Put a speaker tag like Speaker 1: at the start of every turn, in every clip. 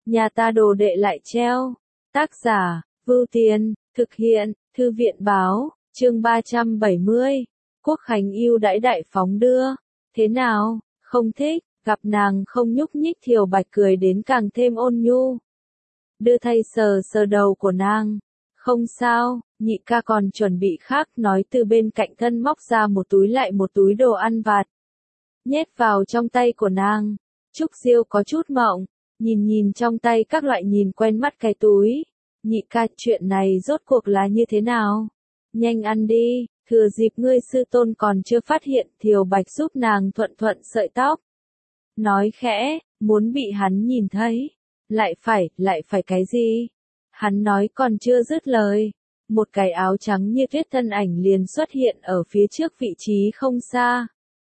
Speaker 1: nhà ta đồ đệ lại treo. Tác giả, Vưu Tiền, thực hiện, Thư viện báo, chương 370. Quốc Khánh ưu đãi đại phóng đưa. Thế nào, không thích, gặp nàng không nhúc nhích Thiều Bạch cười đến càng thêm ôn nhu. Đưa thay sờ sờ đầu của nàng. Không sao, nhị ca còn chuẩn bị khác, nói từ bên cạnh thân móc ra một túi lại một túi đồ ăn vặt. Nhét vào trong tay của nàng. Trúc Diêu có chút mộng, nhìn trong tay các loại nhìn quen mắt cái túi. Nhị ca, chuyện này rốt cuộc là như thế nào? Nhanh ăn đi, thừa dịp ngươi sư tôn còn chưa phát hiện. Thiều Bạch giúp nàng thuận sợi tóc. Nói khẽ, muốn bị hắn nhìn thấy. Lại phải cái gì? Hắn nói còn chưa dứt lời. Một cái áo trắng như tuyết thân ảnh liền xuất hiện ở phía trước vị trí không xa.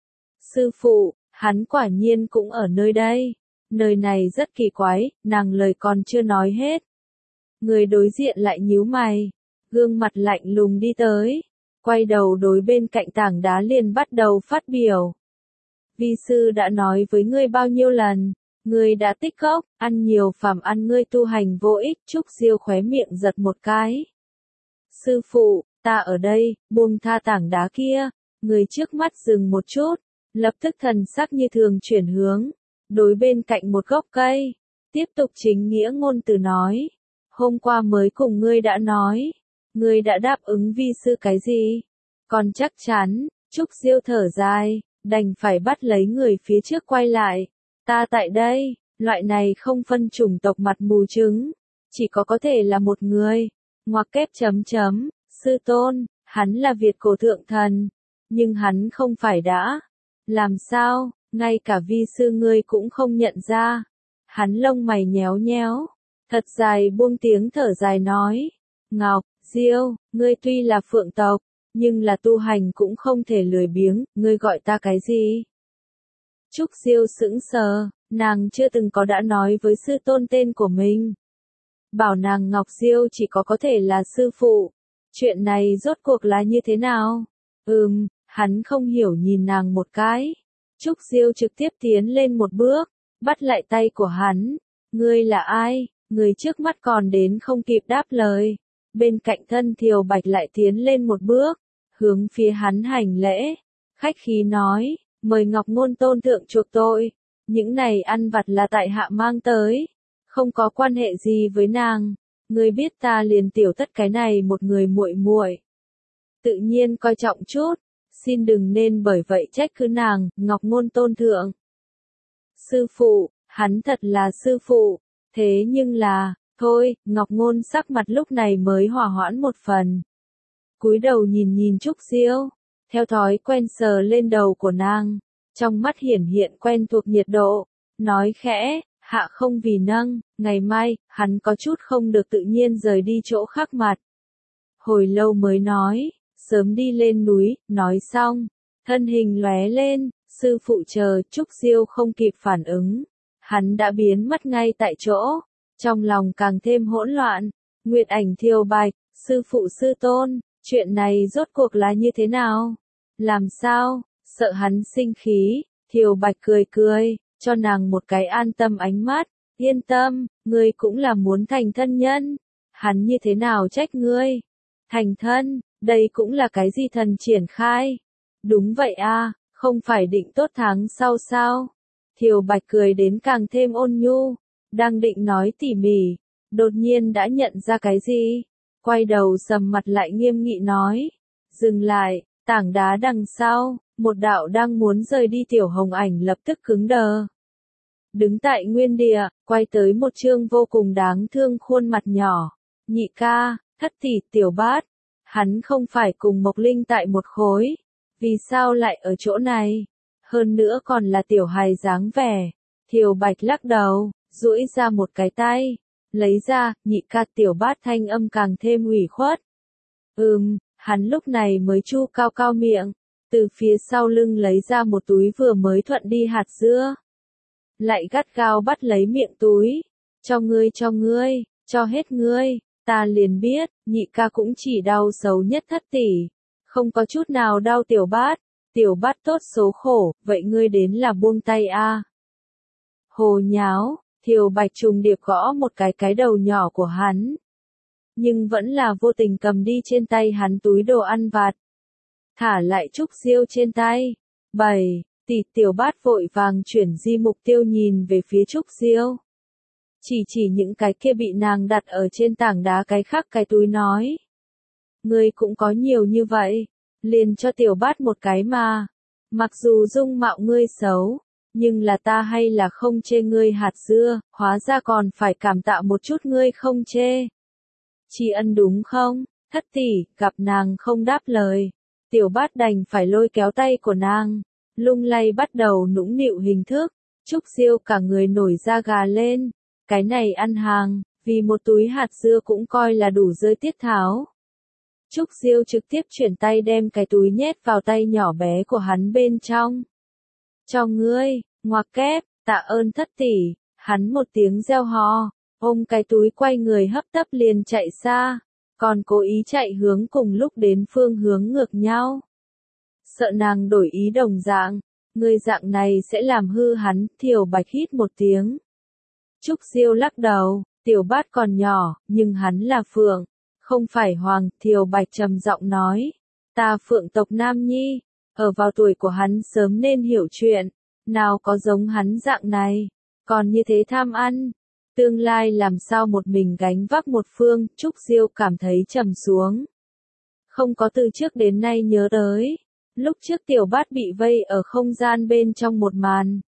Speaker 1: Sư phụ, hắn quả nhiên cũng ở nơi đây. Nơi này rất kỳ quái, nàng lời còn chưa nói hết. Người đối diện lại nhíu mày, gương mặt lạnh lùng đi tới, quay đầu đối bên cạnh tảng đá liền bắt đầu phát biểu. Vi sư đã nói với ngươi bao nhiêu lần, ngươi đã tích cốc, ăn nhiều phàm ăn ngươi tu hành vô ích. Trúc Diêu khóe miệng giật một cái. Sư phụ, ta ở đây, buông tha tảng đá kia. Người trước mắt dừng một chút, lập tức thần sắc như thường chuyển hướng, đối bên cạnh một gốc cây, tiếp tục chính nghĩa ngôn từ nói. Hôm qua mới cùng ngươi đã nói, ngươi đã đáp ứng vi sư cái gì? Còn chắc chắn, Trúc Diêu thở dài, đành phải bắt lấy người phía trước quay lại. Ta tại đây, loại này không phân chủng tộc mặt mù trứng, chỉ có thể là một người. Ngoặc kép chấm chấm, sư tôn, hắn là Việt cổ thượng thần, nhưng hắn không phải đã. Làm sao, ngay cả vi sư ngươi cũng không nhận ra. Hắn lông mày nhéo nhéo, thật dài buông tiếng thở dài nói. Ngọc, Diêu, ngươi tuy là phượng tộc, nhưng là tu hành cũng không thể lười biếng, ngươi gọi ta cái gì? Trúc Diêu sững sờ, nàng chưa từng có đã nói với sư tôn tên của mình. Bảo nàng Ngọc Diêu chỉ có thể là sư phụ. Chuyện này rốt cuộc là như thế nào? Hắn không hiểu nhìn nàng một cái. Trúc Diêu trực tiếp tiến lên một bước, bắt lại tay của hắn. Ngươi là ai? Người trước mắt còn đến không kịp đáp lời. Bên cạnh thân Thiều Bạch lại tiến lên một bước, hướng phía hắn hành lễ. Khách khí nói, mời Ngọc Ngôn tôn thượng chuộc tội. Những này ăn vặt là tại hạ mang tới, không có quan hệ gì với nàng. Ngươi biết ta liền tiểu tất cái này một người muội muội, tự nhiên coi trọng chút, xin đừng nên bởi vậy trách cứ nàng. Ngọc Ngôn tôn thượng. Sư phụ, hắn thật là sư phụ, thế nhưng là, thôi. Ngọc Ngôn sắc mặt lúc này mới hòa hoãn một phần. Cúi đầu nhìn Trúc Diêu, theo thói quen sờ lên đầu của nàng, trong mắt hiển hiện quen thuộc nhiệt độ, nói khẽ, hạ không vì nâng. Ngày mai, hắn có chút không được tự nhiên rời đi chỗ khác mặt. Hồi lâu mới nói, sớm đi lên núi. Nói xong, thân hình lóe lên, sư phụ chờ. Trúc Diêu không kịp phản ứng, hắn đã biến mất ngay tại chỗ, trong lòng càng thêm hỗn loạn. Nguyệt Ảnh Thiều Bạch, sư phụ sư tôn, chuyện này rốt cuộc là như thế nào? Làm sao? Sợ hắn sinh khí, Thiều Bạch cười, cho nàng một cái an tâm ánh mắt. Yên tâm, ngươi cũng là muốn thành thân nhân. Hắn như thế nào trách ngươi? Thành thân, đây cũng là cái gì thần triển khai? Đúng vậy a, không phải định tốt tháng sau sao? Thiều Bạch cười đến càng thêm ôn nhu, đang định nói tỉ mỉ, đột nhiên đã nhận ra cái gì, quay đầu sầm mặt lại nghiêm nghị nói. Dừng lại. Tảng đá đằng sau, một đạo đang muốn rời đi tiểu hồng ảnh lập tức cứng đờ. Đứng tại nguyên địa, quay tới một trương vô cùng đáng thương khuôn mặt nhỏ. Nhị ca, thất tỷ, Tiểu Bát. Hắn không phải cùng Mộc Linh tại một khối. Vì sao lại ở chỗ này? Hơn nữa còn là tiểu hài dáng vẻ. Thiều Bạch lắc đầu, duỗi ra một cái tay. Lấy ra, nhị ca. Tiểu Bát thanh âm càng thêm ủy khuất. Hắn lúc này mới chu cao miệng, từ phía sau lưng lấy ra một túi vừa mới thuận đi hạt dưa. Lại gắt gao bắt lấy miệng túi. Cho ngươi, cho hết ngươi. Ta liền biết, nhị ca cũng chỉ đau xấu nhất thất tỷ, không có chút nào đau Tiểu Bát. Tiểu Bát tốt số khổ, vậy ngươi đến là buông tay a. Hồ nháo, Thiều Bạch trùng điệp gõ một cái đầu nhỏ của hắn. Nhưng vẫn là vô tình cầm đi trên tay hắn túi đồ ăn vặt. Thả lại Trúc Diêu trên tay. 7. Tỷ Tiểu Bát vội vàng chuyển di mục tiêu nhìn về phía Trúc Diêu. Chỉ những cái kia bị nàng đặt ở trên tảng đá cái khác cái túi nói. Ngươi cũng có nhiều như vậy, liền cho Tiểu Bát một cái mà. Mặc dù dung mạo ngươi xấu, nhưng là ta hay là không chê ngươi hạt dưa, hóa ra còn phải cảm tạ một chút ngươi không chê. Tri ân đúng không? Thất tỷ, gặp nàng không đáp lời. Tiểu Bát đành phải lôi kéo tay của nàng, lung lay bắt đầu nũng nịu hình thức. Trúc Diêu cả người nổi da gà lên. Cái này ăn hàng, vì một túi hạt dưa cũng coi là đủ rơi tiết tháo. Trúc Diêu trực tiếp chuyển tay đem cái túi nhét vào tay nhỏ bé của hắn bên trong. Cho ngươi, ngoặc kép, tạ ơn thất tỷ, hắn một tiếng reo hò, ôm cái túi quay người hấp tấp liền chạy xa, còn cố ý chạy hướng cùng lúc đến phương hướng ngược nhau. Sợ nàng đổi ý đồng dạng, người dạng này sẽ làm hư hắn, Thiều Bạch hít một tiếng. Trúc Diêu lắc đầu, Tiểu Bát còn nhỏ, nhưng hắn là phượng, không phải hoàng, Thiều Bạch trầm giọng nói. Ta phượng tộc Nam Nhi, ở vào tuổi của hắn sớm nên hiểu chuyện, nào có giống hắn dạng này, còn như thế tham ăn. Tương lai làm sao một mình gánh vác một phương, Trúc Diêu cảm thấy trầm xuống. Không có từ trước đến nay nhớ tới, lúc trước Tiểu Bát bị vây ở không gian bên trong một màn.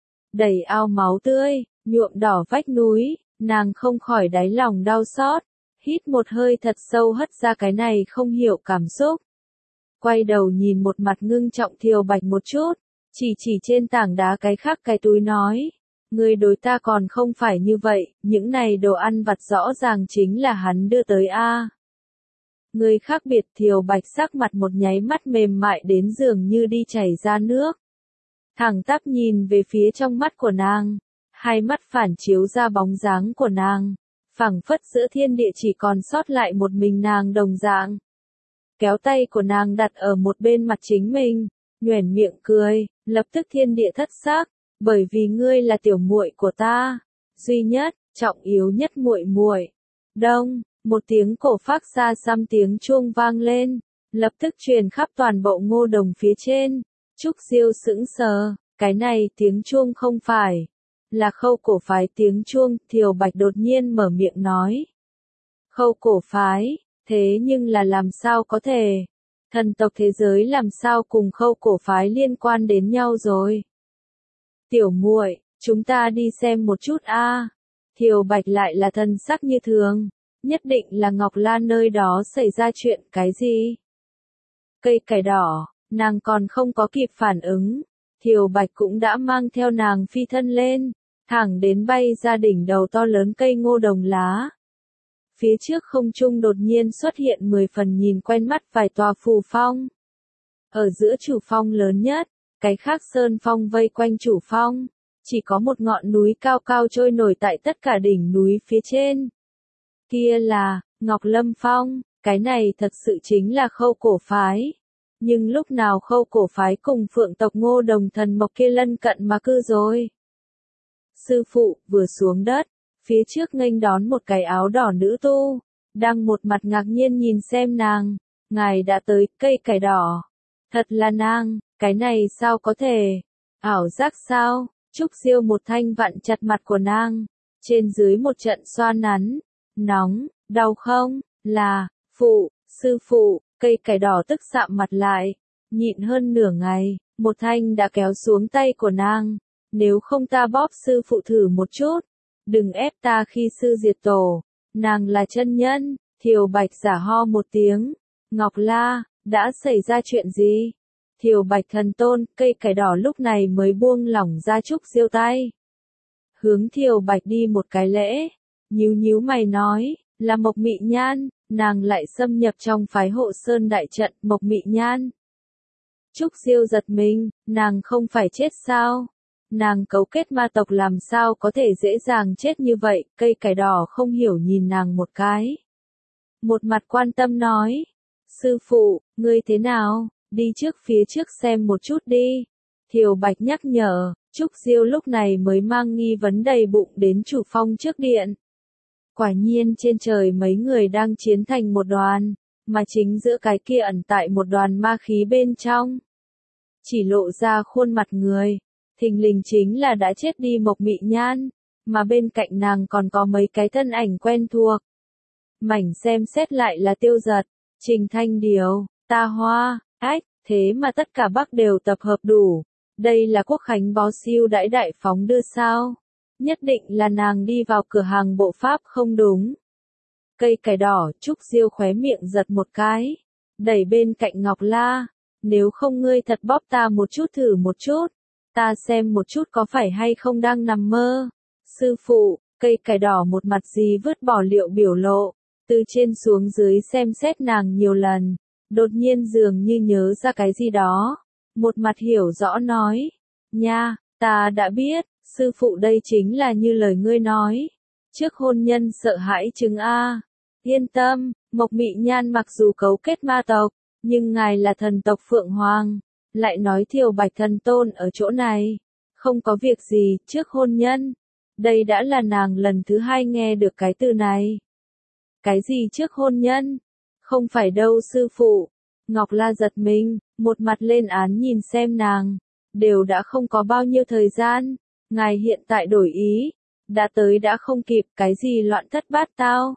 Speaker 1: Đầy ao máu tươi, nhuộm đỏ vách núi, nàng không khỏi đáy lòng đau xót, hít một hơi thật sâu hất ra cái này không hiểu cảm xúc. Quay đầu nhìn một mặt ngưng trọng Thiều Bạch một chút, chỉ trên tảng đá cái khác cái túi nói. Người đối ta còn không phải như vậy, những này đồ ăn vặt rõ ràng chính là hắn đưa tới a. Người khác biệt Thiều Bạch sắc mặt một nháy mắt mềm mại đến dường như đi chảy ra nước. Thẳng tắp nhìn về phía trong mắt của nàng, hai mắt phản chiếu ra bóng dáng của nàng, phảng phất giữa thiên địa chỉ còn sót lại một mình nàng đồng dạng. Kéo tay của nàng đặt ở một bên mặt chính mình, nhoẻn miệng cười, lập tức thiên địa thất sắc, bởi vì ngươi là tiểu muội của ta, duy nhất, trọng yếu nhất muội muội. Đông, một tiếng cổ phát xa xăm tiếng chuông vang lên, lập tức truyền khắp toàn bộ Ngô Đồng phía trên. Trúc Diêu sững sờ, cái này tiếng chuông không phải là Khâu cổ phái tiếng chuông, Thiều Bạch đột nhiên mở miệng nói. Khâu cổ phái, thế nhưng là làm sao có thể? Thần tộc thế giới làm sao cùng Khâu cổ phái liên quan đến nhau rồi? Tiểu muội, chúng ta đi xem một chút a. Thiều Bạch lại là thần sắc như thường, nhất định là Ngọc Lan nơi đó xảy ra chuyện cái gì? Cây cải đỏ, nàng còn không có kịp phản ứng, Thiều Bạch cũng đã mang theo nàng phi thân lên, thẳng đến bay ra đỉnh đầu to lớn cây ngô đồng lá. Phía trước không trung đột nhiên xuất hiện 10 phần nhìn quen mắt vài tòa phù phong. Ở giữa chủ phong lớn nhất, cái khác sơn phong vây quanh chủ phong, chỉ có một ngọn núi cao cao trôi nổi tại tất cả đỉnh núi phía trên. Kia là Ngọc Lâm Phong, cái này thật sự chính là Khâu cổ phái. Nhưng lúc nào Khâu cổ phái cùng phượng tộc Ngô Đồng thần mộc kia lân cận mà cư rồi? Sư phụ vừa xuống đất, phía trước nghênh đón một cái áo đỏ nữ tu, đang một mặt ngạc nhiên nhìn xem nàng. Ngài đã tới, cây cải đỏ. Thật là nàng, cái này sao có thể? Ảo giác sao? Trúc Diêu một thanh vặn chặt mặt của nàng, trên dưới một trận xoa nắn. Nóng, đau không? Là, sư phụ, cây cải đỏ tức sạm mặt lại, nhịn hơn nửa ngày, một thanh đã kéo xuống tay của nàng. Nếu không ta bóp sư phụ thử một chút, đừng ép ta khi sư diệt tổ, nàng là chân nhân. Thiều Bạch giả ho một tiếng, Ngọc La, đã xảy ra chuyện gì? Thiều Bạch thần tôn, cây cải đỏ lúc này mới buông lỏng ra Trúc Diêu tay. Hướng Thiều Bạch đi một cái lễ, nhíu mày nói, là Mộc Mị Nhan, nàng lại xâm nhập trong phái Hộ Sơn đại trận, Mộc Mị Nhan. Trúc Diêu giật mình, nàng không phải chết sao? Nàng cấu kết ma tộc làm sao có thể dễ dàng chết như vậy? Cây cải đỏ không hiểu nhìn nàng một cái. Một mặt quan tâm nói, sư phụ, ngươi thế nào? Đi trước phía trước xem một chút đi. Thiều Bạch nhắc nhở, Trúc Diêu lúc này mới mang nghi vấn đầy bụng đến chủ phong trước điện. Quả nhiên trên trời mấy người đang chiến thành một đoàn, mà chính giữa cái kia ẩn tại một đoàn ma khí bên trong. Chỉ lộ ra khuôn mặt người, thình lình chính là đã chết đi Mộc Mị Nhan, mà bên cạnh nàng còn có mấy cái thân ảnh quen thuộc. Mảnh xem xét lại là Tiêu Giật, Trình Thanh Điều, Ta Hoa, Ách, thế mà tất cả Bắc đều tập hợp đủ. Đây là Quốc Khánh bó siêu đãi đại phóng đưa sao? Nhất định là nàng đi vào cửa hàng bộ pháp không đúng. Cây cải đỏ, Trúc Diêu khóe miệng giật một cái, đẩy bên cạnh Ngọc La, nếu không ngươi thật bóp ta một chút thử một chút, ta xem một chút có phải hay không đang nằm mơ. Sư phụ, cây cải đỏ một mặt gì vứt bỏ liệu biểu lộ, từ trên xuống dưới xem xét nàng nhiều lần, đột nhiên dường như nhớ ra cái gì đó, một mặt hiểu rõ nói, nha, ta đã biết, sư phụ đây chính là như lời ngươi nói, trước hôn nhân sợ hãi chứng a. Yên tâm, Mộc Mị Nhan mặc dù cấu kết ma tộc, nhưng ngài là thần tộc Phượng Hoàng, lại nói Thiều Bạch thần tôn ở chỗ này, không có việc gì, trước hôn nhân. Đây đã là nàng lần thứ 2 nghe được cái từ này. Cái gì trước hôn nhân? Không phải đâu sư phụ. Ngọc La giật mình, một mặt lên án nhìn xem nàng, đều đã không có bao nhiêu thời gian, ngài hiện tại đổi ý, đã tới đã không kịp, cái gì loạn thất bát tao.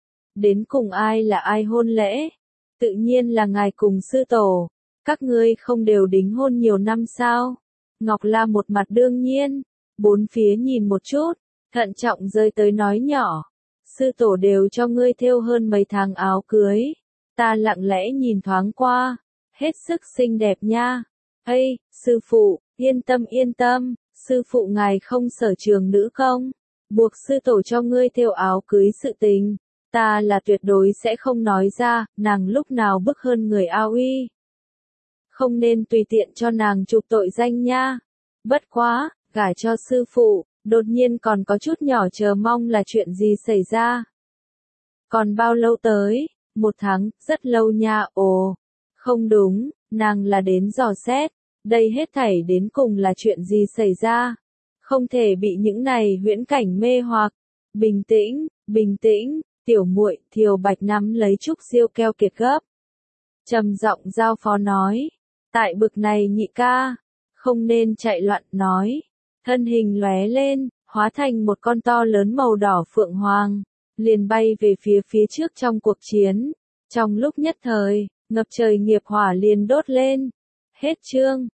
Speaker 1: Đến cùng ai là ai hôn lễ? Tự nhiên là ngài cùng sư tổ, các ngươi không đều đính hôn nhiều năm sao? Ngọc La một mặt đương nhiên, bốn phía nhìn một chút, thận trọng rơi tới nói nhỏ, sư tổ đều cho ngươi thêu hơn mấy tháng áo cưới, ta lặng lẽ nhìn thoáng qua, hết sức xinh đẹp nha. Ây, sư phụ, yên tâm, sư phụ ngài không sở trường nữ công, buộc sư tổ cho ngươi thêu áo cưới sự tình, ta là tuyệt đối sẽ không nói ra, nàng lúc nào bức hơn người ao uy. Không nên tùy tiện cho nàng chụp tội danh nha. Bất quá, gả cho sư phụ, đột nhiên còn có chút nhỏ chờ mong là chuyện gì xảy ra. Còn bao lâu tới? 1 tháng, rất lâu nha. Ồ, không đúng, nàng là đến dò xét, đây hết thảy đến cùng là chuyện gì xảy ra. Không thể bị những này huyễn cảnh mê hoặc. Bình tĩnh, tiểu muội. Thiều Bạch nắm lấy Trúc Diêu keo kiệt gấp. Trầm giọng giao phó nói, tại bực này nhị ca, không nên chạy loạn nói. Thân hình lóe lên, hóa thành một con to lớn màu đỏ phượng hoàng, liền bay về phía trước trong cuộc chiến. Trong lúc nhất thời, ngập trời nghiệp hỏa liền đốt lên. Hết chương.